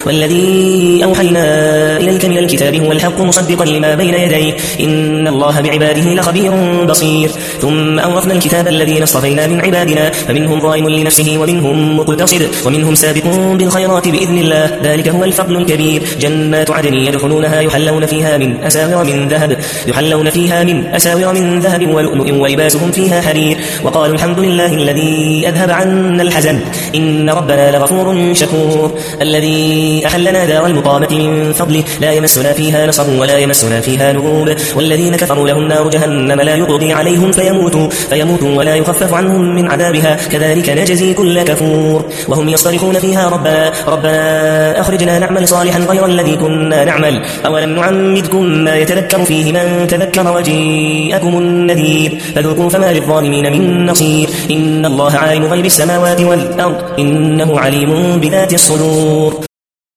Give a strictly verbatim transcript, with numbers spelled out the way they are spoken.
والذي أوحينا إليك من الكتاب هو الحق مصدقا لما بين يديه إن الله بعباده لخبير بصير ثم أورثنا الكتاب الذين اصطفينا من عبادنا فمنهم ظالم لنفسه ومنهم مقتصد ومنهم سابق بالخيرات بإذن الله ذلك هو الفضل الكبير جنات عدن يدخلونها يحلون فيها من أساور من ذهب يحلون فيها من أساور من ذهب ولؤلؤ ولباسهم فيها حرير وقالوا الحمد لله الذي أذهب عنا الحزن إن ربنا لغفور شكور الذي أحلنا دار المقامة من فضله لا يمسنا فيها نصب ولا يمسنا فيها لغوب والذين كفروا لهم نار جهنم لا يقضي عليهم فيموتوا, فيموتوا ولا يخفف عنهم من عذابها كذلك نجزي كل كفور وهم يصطرخون فيها ربنا, ربنا أخرجنا نعمل صالحا غير الذي كنا نعمل أولم نعمدكم ما يتذكر فيه من تذكر وجيءكم النذير فذوقوا فما للظالمين من نصير إن الله عالم غيب السماوات والأرض إنه عليم بذات الصدور